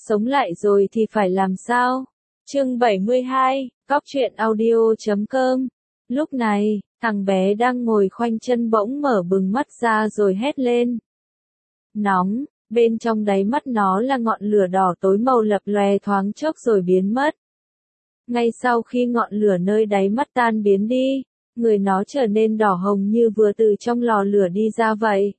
Sống lại rồi thì phải làm sao? Chương 72, cóc truyện audio.com. Lúc này, thằng bé đang ngồi khoanh chân bỗng mở bừng mắt ra rồi hét lên. Nóng, bên trong đáy mắt nó là ngọn lửa đỏ tối màu lập lòe thoáng chốc rồi biến mất. Ngay sau khi ngọn lửa nơi đáy mắt tan biến đi, người nó trở nên đỏ hồng như vừa từ trong lò lửa đi ra vậy.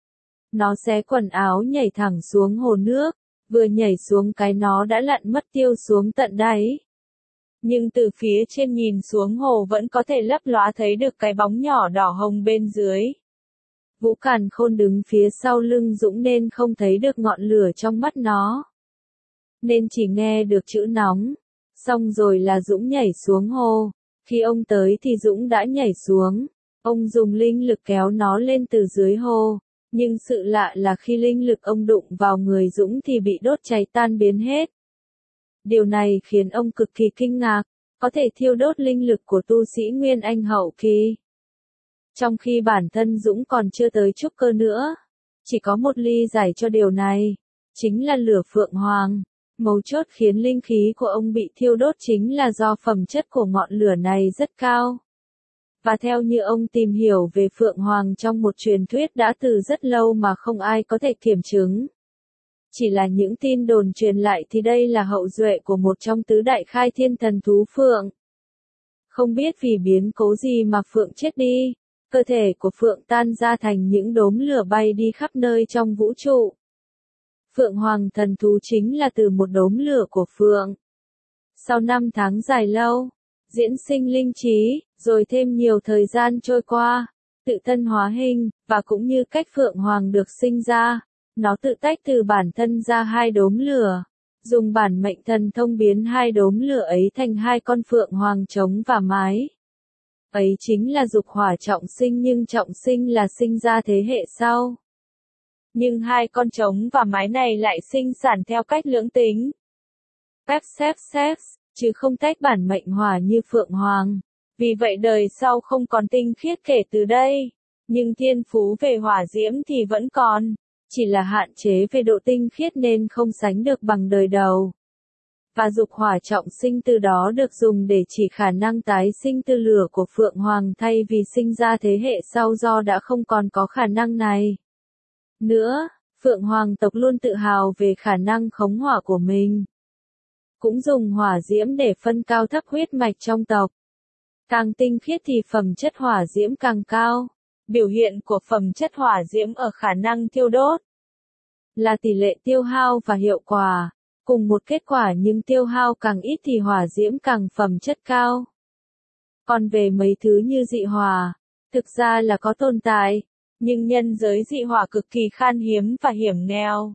Nó xé quần áo nhảy thẳng xuống hồ nước, vừa nhảy xuống cái nó đã lặn mất tiêu xuống tận đáy. Nhưng từ phía trên nhìn xuống hồ vẫn có thể lấp lóa thấy được cái bóng nhỏ đỏ hồng bên dưới. Vũ Càn Khôn đứng phía sau lưng Dũng nên không thấy được ngọn lửa trong mắt nó. Nên chỉ nghe được chữ nóng. Xong rồi là Dũng nhảy xuống hồ. Khi ông tới thì Dũng đã nhảy xuống. Ông dùng linh lực kéo nó lên từ dưới hồ. Nhưng sự lạ là khi linh lực ông đụng vào người Dũng thì bị đốt cháy tan biến hết. Điều này khiến ông cực kỳ kinh ngạc, có thể thiêu đốt linh lực của tu sĩ Nguyên Anh hậu kỳ. Trong khi bản thân Dũng còn chưa tới trúc cơ nữa, chỉ có một ly giải cho điều này, chính là lửa Phượng Hoàng. Mấu chốt khiến linh khí của ông bị thiêu đốt chính là do phẩm chất của ngọn lửa này rất cao. Và theo như ông tìm hiểu về Phượng Hoàng trong một truyền thuyết đã từ rất lâu mà không ai có thể kiểm chứng. Chỉ là những tin đồn truyền lại thì đây là hậu duệ của một trong tứ đại khai thiên thần thú Phượng. Không biết vì biến cố gì mà Phượng chết đi, cơ thể của Phượng tan ra thành những đốm lửa bay đi khắp nơi trong vũ trụ. Phượng Hoàng thần thú chính là từ một đốm lửa của Phượng. Sau 5 tháng dài lâu, diễn sinh linh trí, rồi thêm nhiều thời gian trôi qua, tự thân hóa hình, và cũng như cách Phượng Hoàng được sinh ra, nó tự tách từ bản thân ra hai đốm lửa, dùng bản mệnh thần thông biến hai đốm lửa ấy thành hai con Phượng Hoàng trống và mái. Ấy chính là dục hỏa trọng sinh, nhưng trọng sinh là sinh ra thế hệ sau. Nhưng hai con trống và mái này lại sinh sản theo cách lưỡng tính. Sex, chứ không tách bản mệnh hỏa như Phượng Hoàng. Vì vậy đời sau không còn tinh khiết kể từ đây. Nhưng thiên phú về hỏa diễm thì vẫn còn. Chỉ là hạn chế về độ tinh khiết nên không sánh được bằng đời đầu. Và dục hỏa trọng sinh từ đó được dùng để chỉ khả năng tái sinh từ lửa của Phượng Hoàng thay vì sinh ra thế hệ sau do đã không còn có khả năng này. Nữa, Phượng Hoàng tộc luôn tự hào về khả năng khống hỏa của mình. Cũng dùng hỏa diễm để phân cao thấp huyết mạch trong tộc. Càng tinh khiết thì phẩm chất hỏa diễm càng cao. Biểu hiện của phẩm chất hỏa diễm ở khả năng thiêu đốt là tỷ lệ tiêu hao và hiệu quả. Cùng một kết quả nhưng tiêu hao càng ít thì hỏa diễm càng phẩm chất cao. Còn về mấy thứ như dị hỏa, thực ra là có tồn tại, nhưng nhân giới dị hỏa cực kỳ khan hiếm và hiểm nghèo.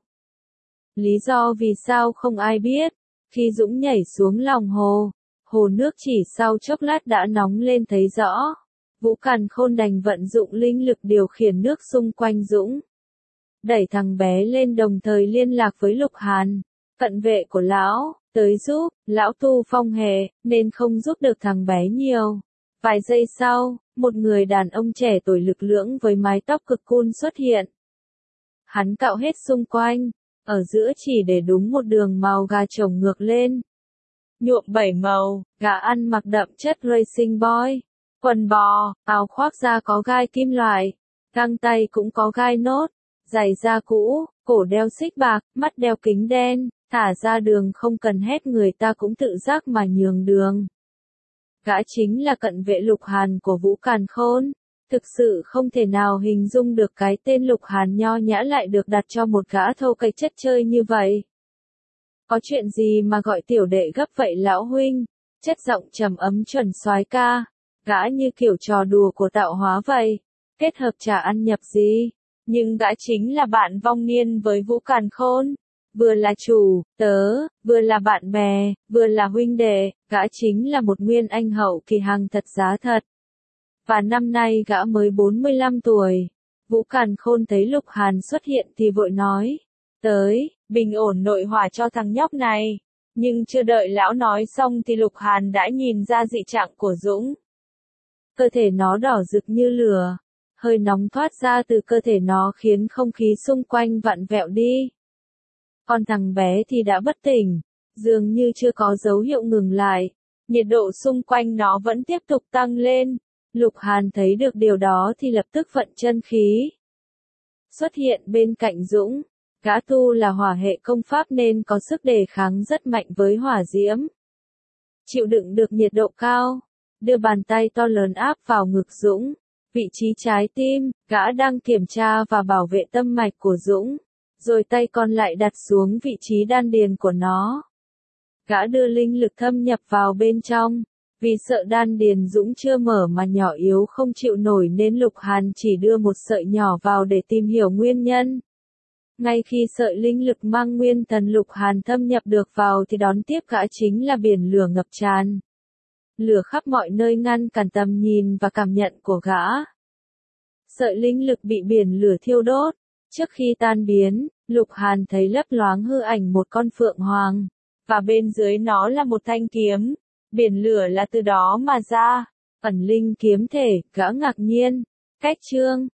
Lý do vì sao không ai biết. Khi Dũng nhảy xuống lòng hồ, hồ nước chỉ sau chốc lát đã nóng lên thấy rõ. Vũ Càn Khôn đành vận dụng linh lực điều khiển nước xung quanh Dũng. Đẩy thằng bé lên đồng thời liên lạc với Lục Hàn, cận vệ của lão, tới giúp. Lão tu phong hề, nên không giúp được thằng bé nhiều. Vài giây sau, một người đàn ông trẻ tuổi lực lưỡng với mái tóc cực cool xuất hiện. Hắn cạo hết xung quanh, ở giữa chỉ để đúng một đường màu gà chồng ngược lên. Nhuộm 7 màu, gã ăn mặc đậm chất racing boy. Quần bò, áo khoác da có gai kim loại, găng tay cũng có gai nốt, giày da cũ, cổ đeo xích bạc, mắt đeo kính đen, thả ra đường không cần hét người ta cũng tự giác mà nhường đường. Gã chính là cận vệ Lục Hàn của Vũ Càn Khôn. Thực sự không thể nào hình dung được cái tên Lục Hàn nho nhã lại được đặt cho một gã thô kệch chất chơi như vậy. Có chuyện gì mà gọi tiểu đệ gấp vậy lão huynh? Chất giọng trầm ấm chuẩn soái ca. Gã như kiểu trò đùa của tạo hóa vậy. Kết hợp chả ăn nhập gì. Nhưng gã chính là bạn vong niên với Vũ Càn Khôn. Vừa là chủ, tớ, vừa là bạn bè, vừa là huynh đệ. Gã chính là một nguyên anh hậu kỳ hàng thật giá thật. Và năm nay gã mới 45 tuổi. Vũ Càn Khôn thấy Lục Hàn xuất hiện thì vội nói. Tới, bình ổn nội hỏa cho thằng nhóc này. Nhưng chưa đợi lão nói xong thì Lục Hàn đã nhìn ra dị trạng của Dũng. Cơ thể nó đỏ rực như lửa. Hơi nóng thoát ra từ cơ thể nó khiến không khí xung quanh vặn vẹo đi. Còn thằng bé thì đã bất tỉnh, dường như chưa có dấu hiệu ngừng lại. Nhiệt độ xung quanh nó vẫn tiếp tục tăng lên. Lục Hàn thấy được điều đó thì lập tức vận chân khí. Xuất hiện bên cạnh Dũng, gã tu là hỏa hệ công pháp nên có sức đề kháng rất mạnh với hỏa diễm. Chịu đựng được nhiệt độ cao, đưa bàn tay to lớn áp vào ngực Dũng, vị trí trái tim, gã đang kiểm tra và bảo vệ tâm mạch của Dũng, rồi tay còn lại đặt xuống vị trí đan điền của nó. Gã đưa linh lực thâm nhập vào bên trong, vì sợ đan điền Dũng chưa mở mà nhỏ yếu không chịu nổi nên Lục Hàn chỉ đưa một sợi nhỏ vào để tìm hiểu nguyên nhân. Ngay khi sợi linh lực mang nguyên thần Lục Hàn thâm nhập được vào thì đón tiếp gã chính là biển lửa ngập tràn. Lửa khắp mọi nơi ngăn cản tầm nhìn và cảm nhận của gã. Sợi linh lực bị biển lửa thiêu đốt. Trước khi tan biến, Lục Hàn thấy lấp loáng hư ảnh một con phượng hoàng, và bên dưới nó là một thanh kiếm. Biển lửa là từ đó mà ra. Ẩn linh kiếm thể, gã ngạc nhiên. Cách chương